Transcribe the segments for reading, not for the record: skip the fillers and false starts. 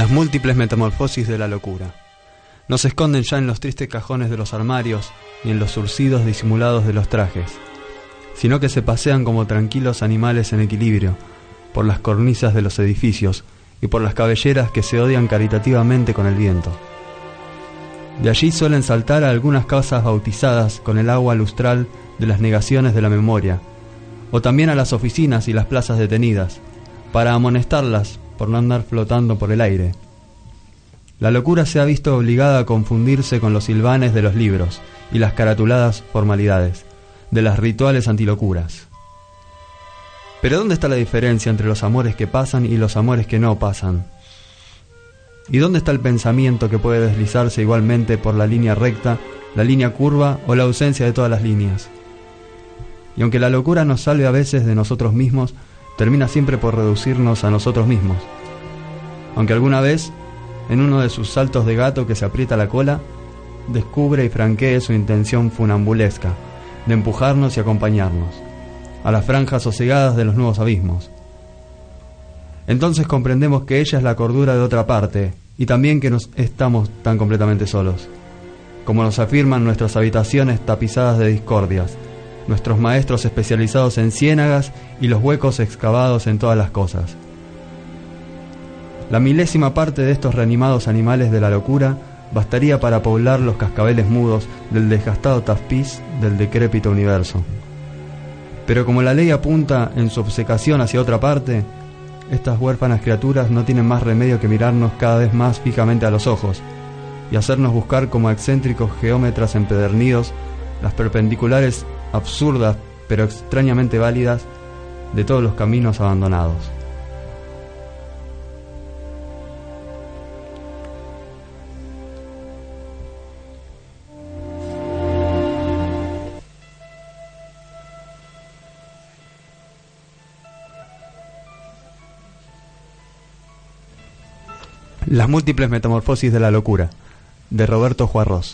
Las múltiples metamorfosis de la locura. No se esconden ya en los tristes cajones de los armarios ni en los zurcidos disimulados de los trajes, sino que se pasean como tranquilos animales en equilibrio por las cornisas de los edificios y por las cabelleras que se odian caritativamente con el viento. De allí suelen saltar a algunas casas bautizadas con el agua lustral de las negaciones de la memoria, o también a las oficinas y las plazas detenidas, para amonestarlas por no andar flotando por el aire. La locura se ha visto obligada a confundirse con los silvanes de los libros y las caratuladas formalidades de las rituales antilocuras. Pero ¿dónde está la diferencia entre los amores que pasan y los amores que no pasan? ¿Y dónde está el pensamiento que puede deslizarse igualmente por la línea recta, la línea curva o la ausencia de todas las líneas? Y aunque la locura nos salve a veces de nosotros mismos, termina siempre por reducirnos a nosotros mismos. Aunque alguna vez, en uno de sus saltos de gato que se aprieta la cola, descubre y franquee su intención funambulesca de empujarnos y acompañarnos a las franjas sosegadas de los nuevos abismos. Entonces comprendemos que ella es la cordura de otra parte y también que no estamos tan completamente solos, como nos afirman nuestras habitaciones tapizadas de discordias, nuestros maestros especializados en ciénagas y los huecos excavados en todas las cosas. La milésima parte de estos reanimados animales de la locura bastaría para poblar los cascabeles mudos del desgastado tapiz del decrépito universo. Pero como la ley apunta en su obcecación hacia otra parte, estas huérfanas criaturas no tienen más remedio que mirarnos cada vez más fijamente a los ojos y hacernos buscar como excéntricos geómetras empedernidos las perpendiculares absurdas pero extrañamente válidas de todos los caminos abandonados. Las múltiples metamorfosis de la locura, de Roberto Juarros.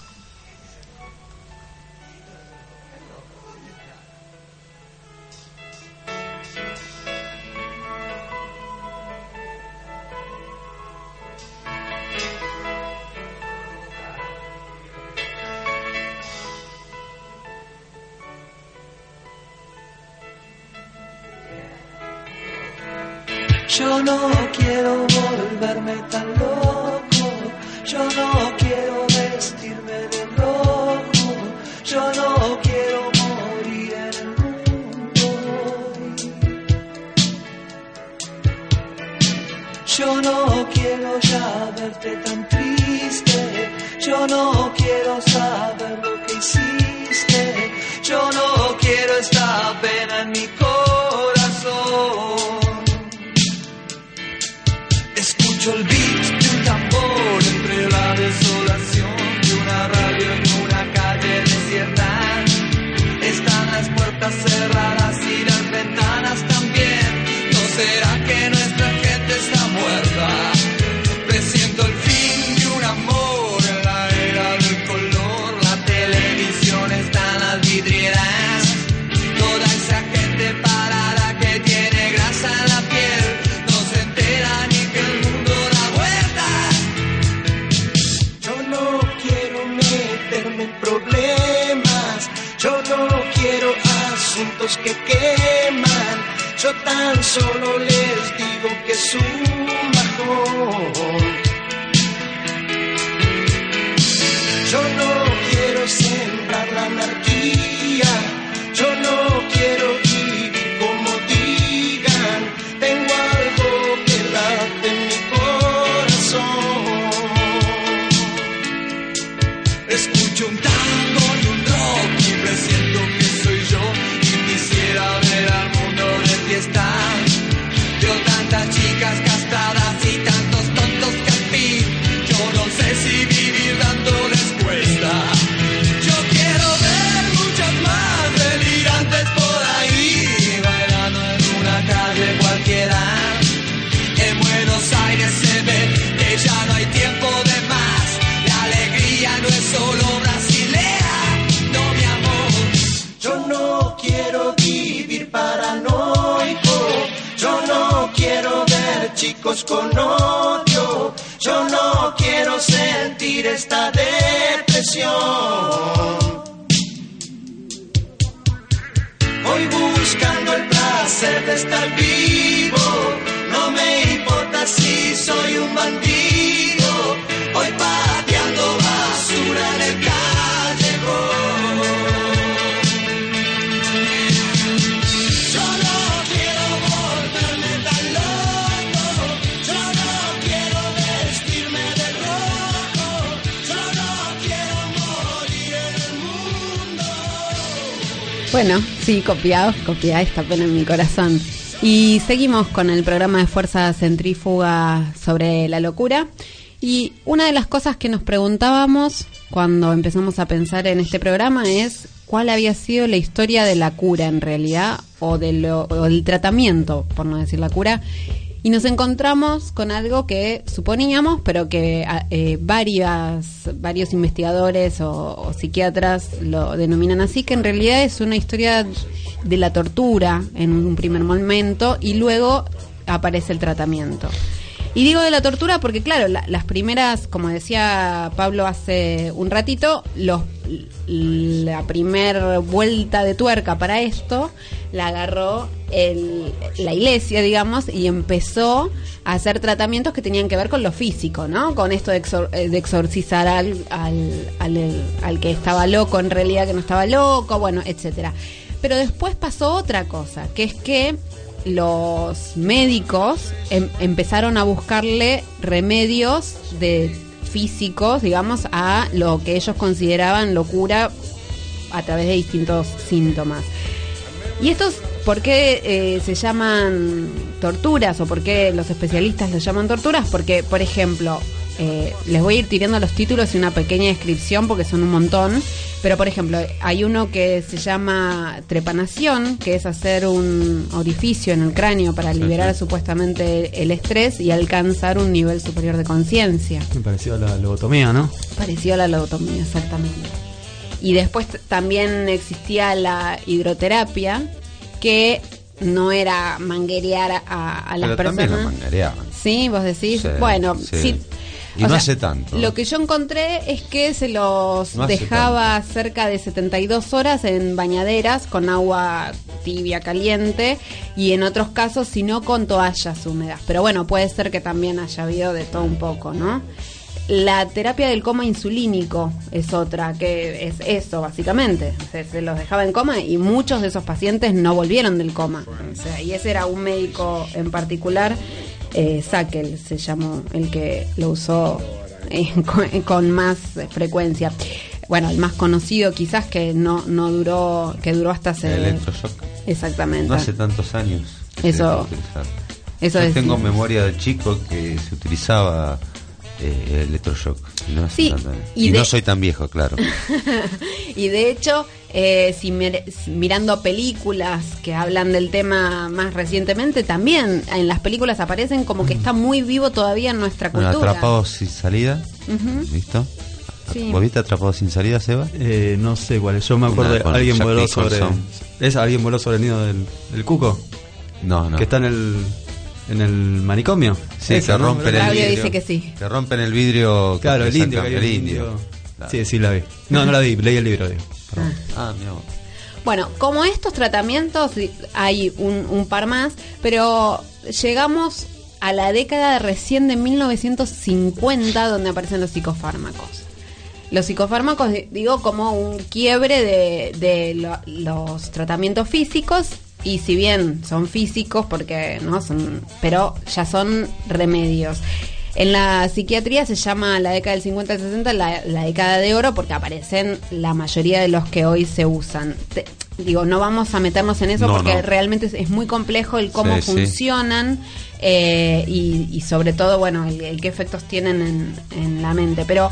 Yo no quiero volverme tan loco, yo no quiero vestirme de rojo, yo no quiero morir en el mundo hoy. Yo no quiero ya verte tan triste, yo no quiero saber lo que hiciste, yo no quiero esta pena en mi corazón. Escucho el beat de un tambor entre la desolación de una radio en una calle desierta. Están las puertas cerradas y las ventanas también. ¿No será que nuestra gente está muerta? Presiento el fin de un amor en la era del color. La televisión está en las vidrieras. Toda esa gente parada que tiene grasa en la piel no se entera ni que el mundo da vueltas. Yo no quiero meterme en problemas, yo no quiero asuntos que queman, yo tan solo les digo que es un bajón. Yo no quiero sembrar la anarquía, yo no quiero vivir como digan, tengo algo que late en mi corazón. Escucho un tango y un rock y presiento que soy yo y quisiera ver al mundo de fiesta. Veo tantas chicas castradas y tantos tontos que al fin yo no sé si vivir dándoles cuesta. Yo quiero ver muchas más delirantes por ahí bailando en una calle cualquiera. En Buenos Aires se ve que ya no hay tiempo de más. La alegría no es solo brasilera, no mi amor. Yo no quiero vivir paranoico, yo no quiero ver chicos con odio, Yo no quiero sentir esta depresión. Voy buscando el placer de estar vivo. No me importa si soy un bandido. Voy pateando basura en el callejón. Yo no quiero volverme tan loco. Yo no quiero vestirme de rojo. Yo no quiero morir en el mundo. Bueno, sí, copiada esta pena en mi corazón. Y seguimos con el programa de Fuerza Centrífuga sobre la locura. Y una de las cosas que nos preguntábamos cuando empezamos a pensar en este programa es cuál había sido la historia de la cura en realidad, o del tratamiento, por no decir la cura. Y nos encontramos con algo que suponíamos, pero que varios investigadores o psiquiatras lo denominan así, que en realidad es una historia de la tortura en un primer momento y luego aparece el tratamiento. Y digo de la tortura porque, claro, las primeras, como decía Pablo hace un ratito, la primer vuelta de tuerca para esto la agarró la iglesia, digamos, y empezó a hacer tratamientos que tenían que ver con lo físico, ¿no? Con esto de exorcizar al que estaba loco, en realidad que no estaba loco, bueno, etcétera. Pero después pasó otra cosa, que es que los médicos empezaron a buscarle remedios físicos, digamos, a lo que ellos consideraban locura a través de distintos síntomas. Y estos, ¿por qué se llaman torturas o por qué los especialistas los llaman torturas? Porque, por ejemplo, les voy a ir tirando los títulos y una pequeña descripción porque son un montón. Pero, por ejemplo, hay uno que se llama trepanación, que es hacer un orificio en el cráneo para liberar supuestamente el estrés y alcanzar un nivel superior de conciencia. Parecido a la lobotomía, ¿no? Parecido a la lobotomía, exactamente. Y después también existía la hidroterapia, que no era manguerear a las pero personas. También lo manguereaban. Sí, vos decís. Sí, bueno, sí. sí. Y no hace tanto. Lo que yo encontré es que se los No hace dejaba cerca de 72 horas en bañaderas con agua tibia, caliente, y en otros casos, si no, con toallas húmedas. Pero bueno, puede ser que también haya habido de todo un poco, ¿no? La terapia del coma insulínico es otra, que es eso, básicamente. Se los dejaba en coma y muchos de esos pacientes no volvieron del coma. O sea, y ese era un médico en particular, Sackel se llamó, el que lo usó con más frecuencia. Bueno, el más conocido quizás que no duró, que duró hasta hace... El electroshock. Exactamente. No hace tantos años. Eso Yo tengo memoria de chico que se utilizaba el electroshock. No hace Sí, tanto años. y no soy tan viejo, claro. Y de hecho, mirando películas que hablan del tema más recientemente, también en las películas aparecen como que está muy vivo todavía en nuestra Bueno, cultura. Atrapados sin salida. ¿Listo? Sí. ¿Vos viste Atrapados sin salida, Seba? No sé cuál es. Yo me acuerdo Una de con alguien Jack voló sobre... Nicholson. ¿Es alguien voló sobre el nido del cuco? No. Que está en el manicomio. Sí, Esa, que ¿no? rompen el Claudio vidrio. dice que sí. Que rompen el vidrio. Claro, que el indio. sacan Que el hay un indio. Claro. Sí, la vi. No la vi, leí el libro, digo. Perdón. Mira vos. Bueno, como estos tratamientos hay un par más, pero llegamos a la década recién de 1950 donde aparecen los psicofármacos. Los psicofármacos, digo, como un quiebre de los tratamientos físicos, y si bien son físicos, porque no son, pero ya son remedios. En la psiquiatría se llama la década del 50 al 60 la década de oro, porque aparecen la mayoría de los que hoy se usan. Digo, no vamos a meternos en eso porque realmente es muy complejo el cómo funcionan y sobre todo, bueno, el qué efectos tienen en la mente. Pero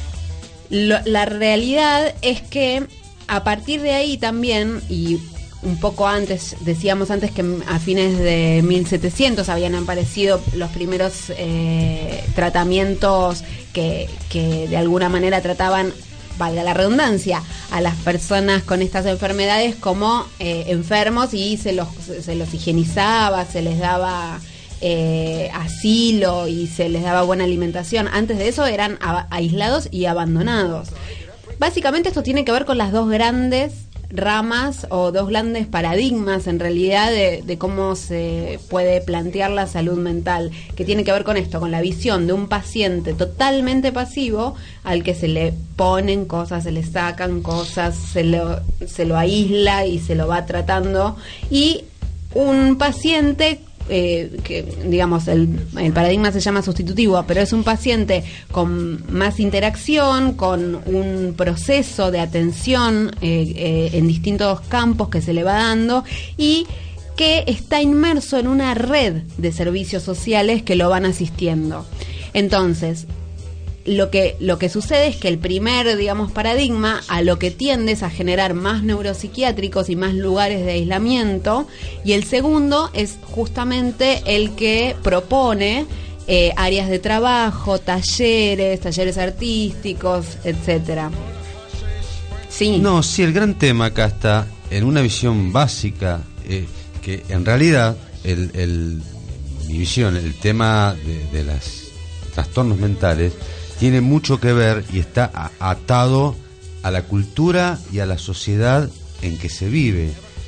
la realidad es que a partir de ahí también, y un poco antes, decíamos antes que a fines de 1700 habían aparecido los primeros tratamientos que de alguna manera trataban, valga la redundancia, a las personas con estas enfermedades como enfermos, y se los higienizaba, se les daba asilo y se les daba buena alimentación. Antes de eso eran aislados y abandonados. Básicamente esto tiene que ver con las dos grandes ramas o dos grandes paradigmas en realidad de cómo se puede plantear la salud mental, que tiene que ver con esto, con la visión de un paciente totalmente pasivo al que se le ponen cosas, se le sacan cosas, se lo aísla y se lo va tratando, y un paciente que digamos el paradigma se llama sustitutivo, pero es un paciente con más interacción, con un proceso de atención en distintos campos que se le va dando y que está inmerso en una red de servicios sociales que lo van asistiendo. Entonces, lo que sucede es que el primer, digamos, paradigma a lo que tiende es a generar más neuropsiquiátricos y más lugares de aislamiento, y el segundo es justamente el que propone áreas de trabajo, talleres artísticos, etcétera. Sí. No, sí, el gran tema acá está en una visión básica, que en realidad mi visión, el tema de los trastornos mentales tiene mucho que ver y está atado a la cultura y a la sociedad en que se vive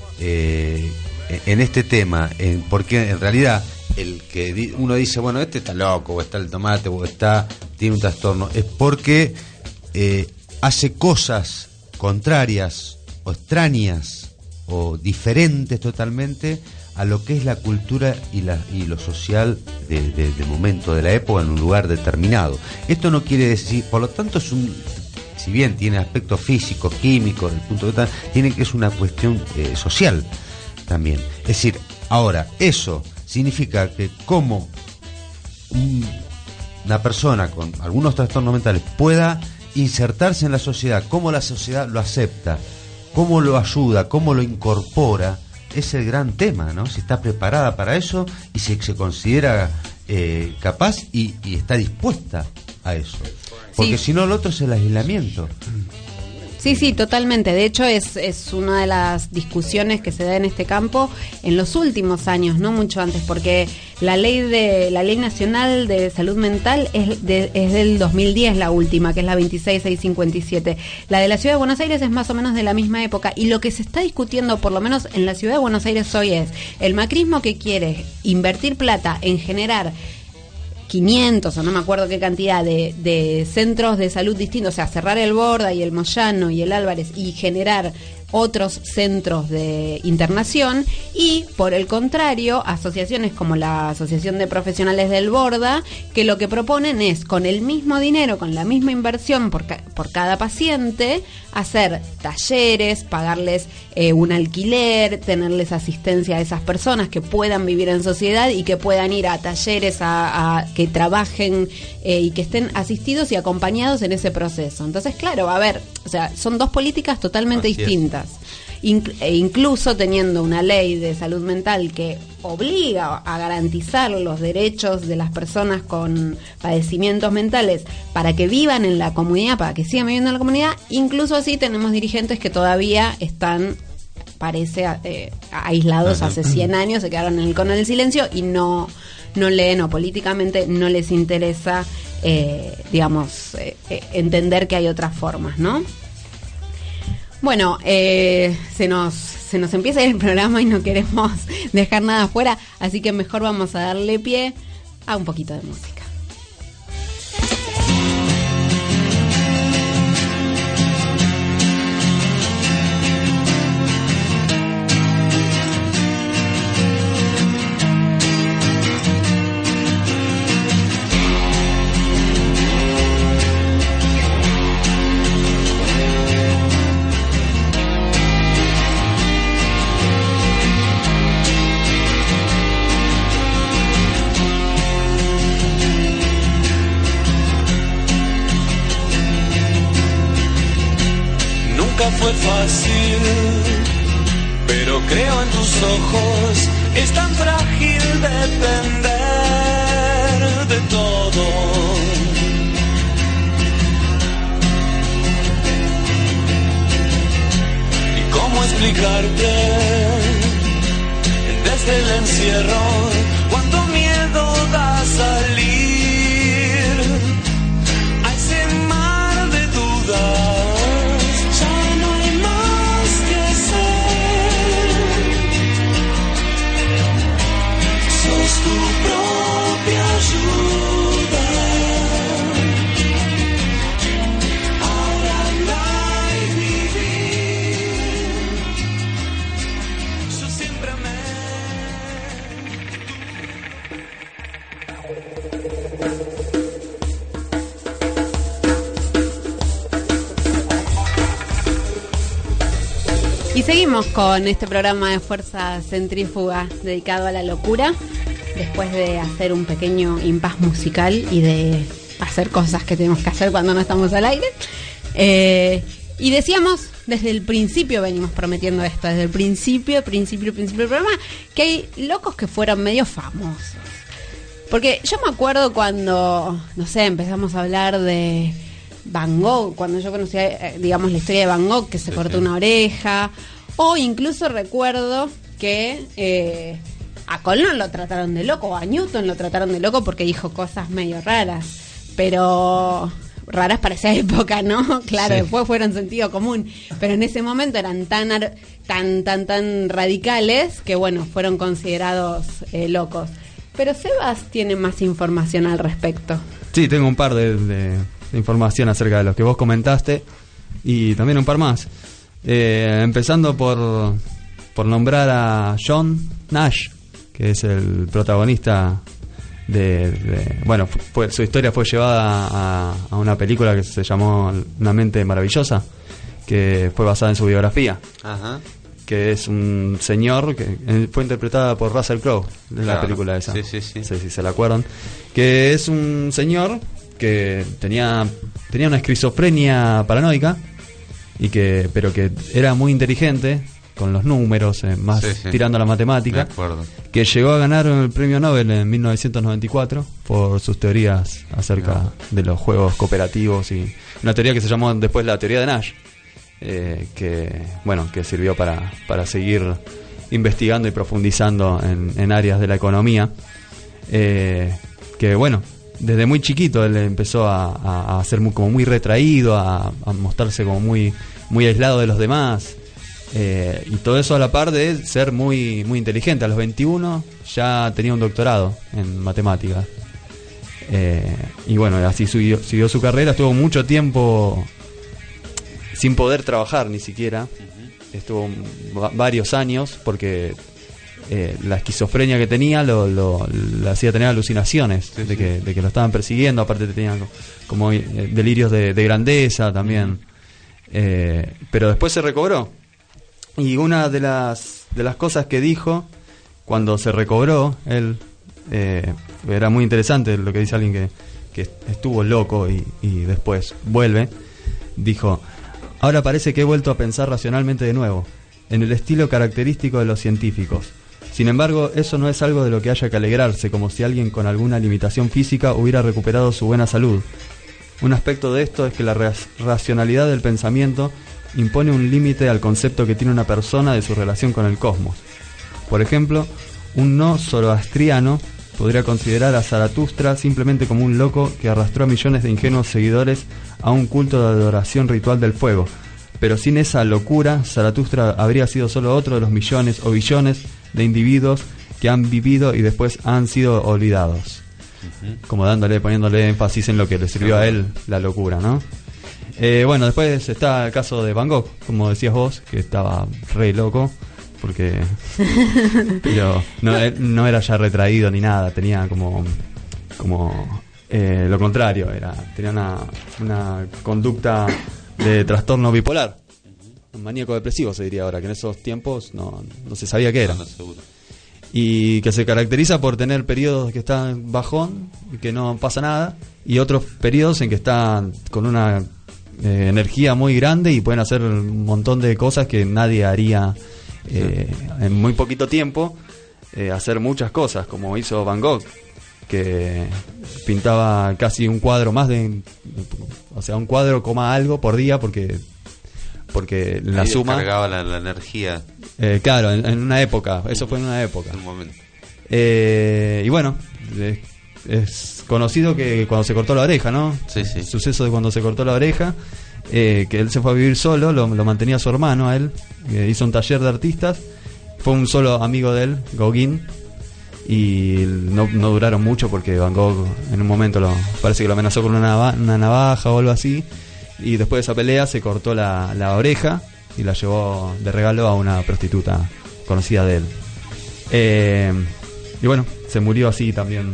en este tema, porque en realidad el que uno dice, bueno, este está loco, o está el tomate, o tiene un trastorno, es porque hace cosas contrarias o extrañas o diferentes totalmente a lo que es la cultura y lo social de momento de la época en un lugar determinado. Esto no quiere decir, por lo tanto si bien tiene aspectos físicos, químicos, del punto de vista, tiene que es una cuestión social también. Es decir, ahora, eso significa que como una persona con algunos trastornos mentales pueda insertarse en la sociedad, cómo la sociedad lo acepta, cómo lo ayuda, cómo lo incorpora, es el gran tema, ¿no? Si está preparada para eso y si se considera capaz y está dispuesta a eso. Porque si no, lo otro es el aislamiento. Sí, totalmente. De hecho, es una de las discusiones que se da en este campo en los últimos años, no mucho antes, porque la ley nacional de salud mental es del 2010, la última, que es la 26657. La de la Ciudad de Buenos Aires es más o menos de la misma época, y lo que se está discutiendo, por lo menos en la Ciudad de Buenos Aires hoy, es el macrismo que quiere invertir plata en generar 500 o no me acuerdo qué cantidad de centros de salud distintos, o sea, cerrar el Borda y el Moyano y el Álvarez y generar otros centros de internación, y por el contrario, asociaciones como la Asociación de Profesionales del Borda, que lo que proponen es, con el mismo dinero, con la misma inversión por cada paciente, hacer talleres, pagarles un alquiler, tenerles asistencia a esas personas que puedan vivir en sociedad y que puedan ir a talleres, a que trabajen y que estén asistidos y acompañados en ese proceso. Entonces, claro, a ver, o sea, son dos políticas totalmente distintas. Incluso teniendo una ley de salud mental que obliga a garantizar los derechos de las personas con padecimientos mentales para que vivan en la comunidad, para que sigan viviendo en la comunidad, incluso así tenemos dirigentes que todavía están, parece, aislados hace 100 años, se quedaron en el cono del silencio y no leen, o políticamente no les interesa, entender que hay otras formas, ¿no? Bueno, se nos empieza el programa y no queremos dejar nada afuera, así que mejor vamos a darle pie a un poquito de música. Fue fácil, pero creo en tus ojos, es tan frágil depender de todo. ¿Y cómo explicarte desde el encierro cuánto miedo Y seguimos con este programa de Fuerza Centrífuga dedicado a la locura, después de hacer un pequeño impas musical y de hacer cosas que tenemos que hacer cuando no estamos al aire. Y decíamos, desde el principio venimos prometiendo esto, desde el principio del programa, que hay locos que fueron medio famosos. Porque yo me acuerdo cuando, no sé, empezamos a hablar de Van Gogh, cuando yo conocía, digamos, la historia de Van Gogh, que se cortó una oreja, o incluso recuerdo que a Colón lo trataron de loco, o a Newton lo trataron de loco porque dijo cosas medio raras, pero raras para esa época, ¿no? Claro, sí. Después fueron sentido común, pero en ese momento eran tan radicales que, bueno, fueron considerados locos. Pero Sebas tiene más información al respecto. Sí, tengo un par de información acerca de los que vos comentaste y también un par más. Empezando por nombrar a John Nash, que es el protagonista bueno, su historia fue llevada a una película que se llamó Una mente maravillosa, que fue basada en su biografía. Ajá. Que es un señor que fue interpretada por Russell Crowe en la película esa. Sí. No sé si se la acuerdan. Que es un señor que tenía una esquizofrenia paranoica pero que era muy inteligente con los números, más tirando a la matemática. Que llegó a ganar el premio Nobel en 1994 por sus teorías acerca de los juegos cooperativos, y una teoría que se llamó después la teoría de Nash. Que sirvió para seguir investigando y profundizando en áreas de la economía, que bueno, desde muy chiquito él empezó a ser como muy retraído, a mostrarse como muy aislado de los demás, y todo eso a la par de ser muy inteligente. A los 21 ya tenía un doctorado en matemáticas, y bueno, así siguió su carrera. Estuvo mucho tiempo sin poder trabajar ni siquiera. Estuvo varios años porque la esquizofrenia que tenía le hacía tener alucinaciones de que lo estaban persiguiendo. Aparte tenía como delirios de grandeza también, pero después se recobró. Y una de las cosas que dijo cuando se recobró él, era muy interesante lo que dice alguien que estuvo loco y después vuelve. Dijo: ahora parece que he vuelto a pensar racionalmente de nuevo, en el estilo característico de los científicos. Sin embargo, eso no es algo de lo que haya que alegrarse, como si alguien con alguna limitación física hubiera recuperado su buena salud. Un aspecto de esto es que la racionalidad del pensamiento impone un límite al concepto que tiene una persona de su relación con el cosmos. Por ejemplo, un no zoroastriano podría considerar a Zaratustra simplemente como un loco que arrastró a millones de ingenuos seguidores a un culto de adoración ritual del fuego. Pero sin esa locura, Zaratustra habría sido solo otro de los millones o billones de individuos que han vivido y después han sido olvidados. Como poniéndole énfasis en lo que le sirvió a él la locura, ¿no? Bueno, después está el caso de Van Gogh, como decías vos, que estaba re loco, porque pero no era ya retraído ni nada, tenía como lo contrario, tenía una conducta de trastorno bipolar, un maníaco depresivo se diría ahora, que en esos tiempos no se sabía qué era. Y que se caracteriza por tener periodos que están bajón y que no pasa nada, y otros periodos en que están con una energía muy grande y pueden hacer un montón de cosas que nadie haría en muy poquito tiempo, hacer muchas cosas, como hizo Van Gogh, que pintaba casi un cuadro más un cuadro coma algo por día, porque la ahí suma cargaba la energía. Claro, en una época, eso fue en una época. En un momento. Y bueno, es conocido que cuando se cortó la oreja, ¿no? Sí. El suceso de cuando se cortó la oreja, que él se fue a vivir solo, lo mantenía su hermano a él, hizo un taller de artistas, fue un solo amigo de él, Gauguin, y no duraron mucho porque Van Gogh en un momento parece que lo amenazó con una navaja o algo así, y después de esa pelea se cortó la oreja y la llevó de regalo a una prostituta conocida de él. Y bueno, se murió así también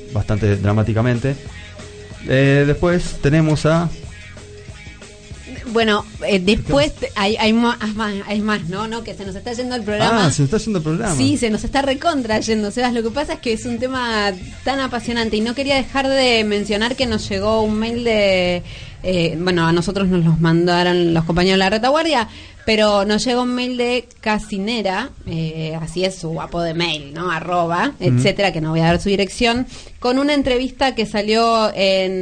bastante dramáticamente. Después tenemos a... Bueno, después hay más, ¿no? Que se nos está yendo el programa. Se nos está yendo el programa. Sí, se nos está recontra yendo, Sebas. Lo que pasa es que es un tema tan apasionante y no quería dejar de mencionar que nos llegó un mail de... a nosotros nos los mandaron los compañeros de la retaguardia, pero nos llegó un mail de Casinera, así es su apodo de mail, ¿no? @ etcétera, que no voy a dar su dirección, con una entrevista que salió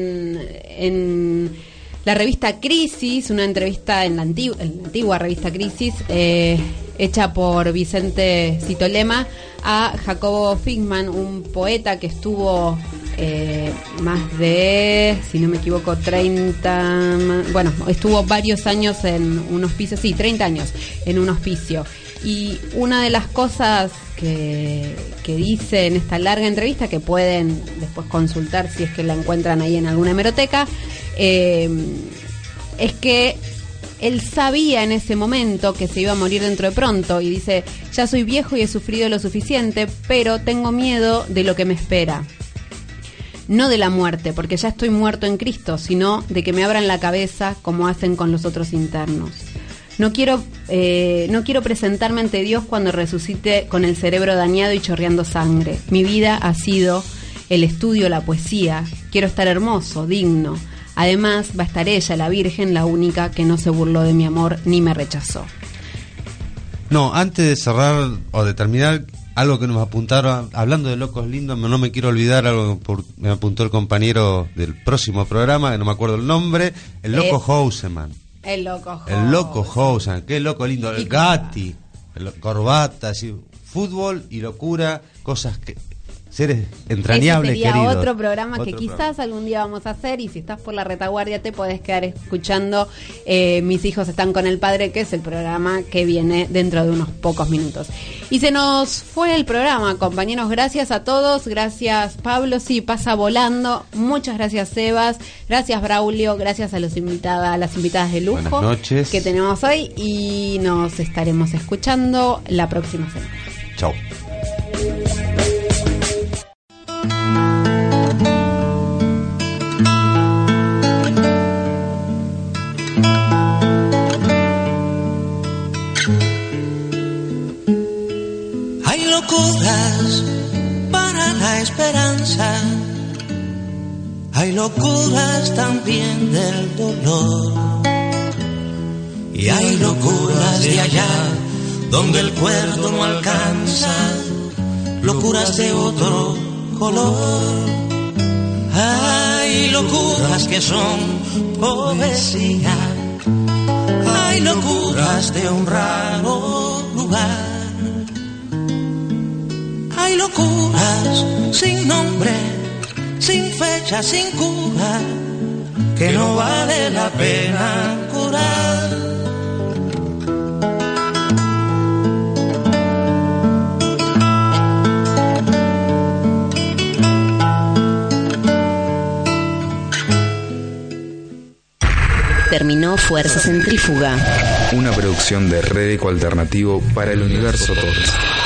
en la revista Crisis, una entrevista en la antigua revista Crisis, hecha por Vicente Citolema a Jacobo Figman, un poeta que estuvo más de, si no me equivoco, 30, estuvo varios años en un hospicio, 30 años en un hospicio. Y una de las cosas que dice en esta larga entrevista, que pueden después consultar si es que la encuentran ahí en alguna hemeroteca, es que él sabía en ese momento que se iba a morir dentro de pronto, y dice: ya soy viejo y he sufrido lo suficiente, pero tengo miedo de lo que me espera. No de la muerte, porque ya estoy muerto en Cristo, sino de que me abran la cabeza como hacen con los otros internos. No quiero presentarme ante Dios cuando resucite con el cerebro dañado y chorreando sangre. Mi vida ha sido el estudio, la poesía. Quiero estar hermoso, digno. Además, va a estar ella, la Virgen, la única que no se burló de mi amor ni me rechazó. No, antes de cerrar o de terminar, algo que nos apuntaron, hablando de locos lindos, no me quiero olvidar algo que me apuntó el compañero del próximo programa, que no me acuerdo el nombre, el loco Houseman. El loco Houseman, qué loco lindo, el Gatti, corbata, así, fútbol y locura, cosas que... seres entrañables, ese sería queridos. Otro programa que quizás algún día vamos a hacer, y si estás por la retaguardia te podés quedar escuchando Mis hijos están con el padre, que es el programa que viene dentro de unos pocos minutos. Y se nos fue el programa, compañeros. Gracias a todos, gracias Pablo, sí, pasa volando. Muchas gracias Sebas, gracias Braulio, gracias a las invitadas de lujo. Buenas noches. Que tenemos hoy, y nos estaremos escuchando la próxima semana. Chao. Locuras para la esperanza, hay locuras también del dolor, y hay locuras de allá donde el cuerdo no alcanza, locuras de otro color. Hay locuras que son poesía, hay locuras de un raro lugar. Hay locuras sin nombre, sin fecha, sin cura, que no vale la pena curar. Terminó Fuerza Centrífuga, una producción de Red Eco Alternativo para el Universo Total.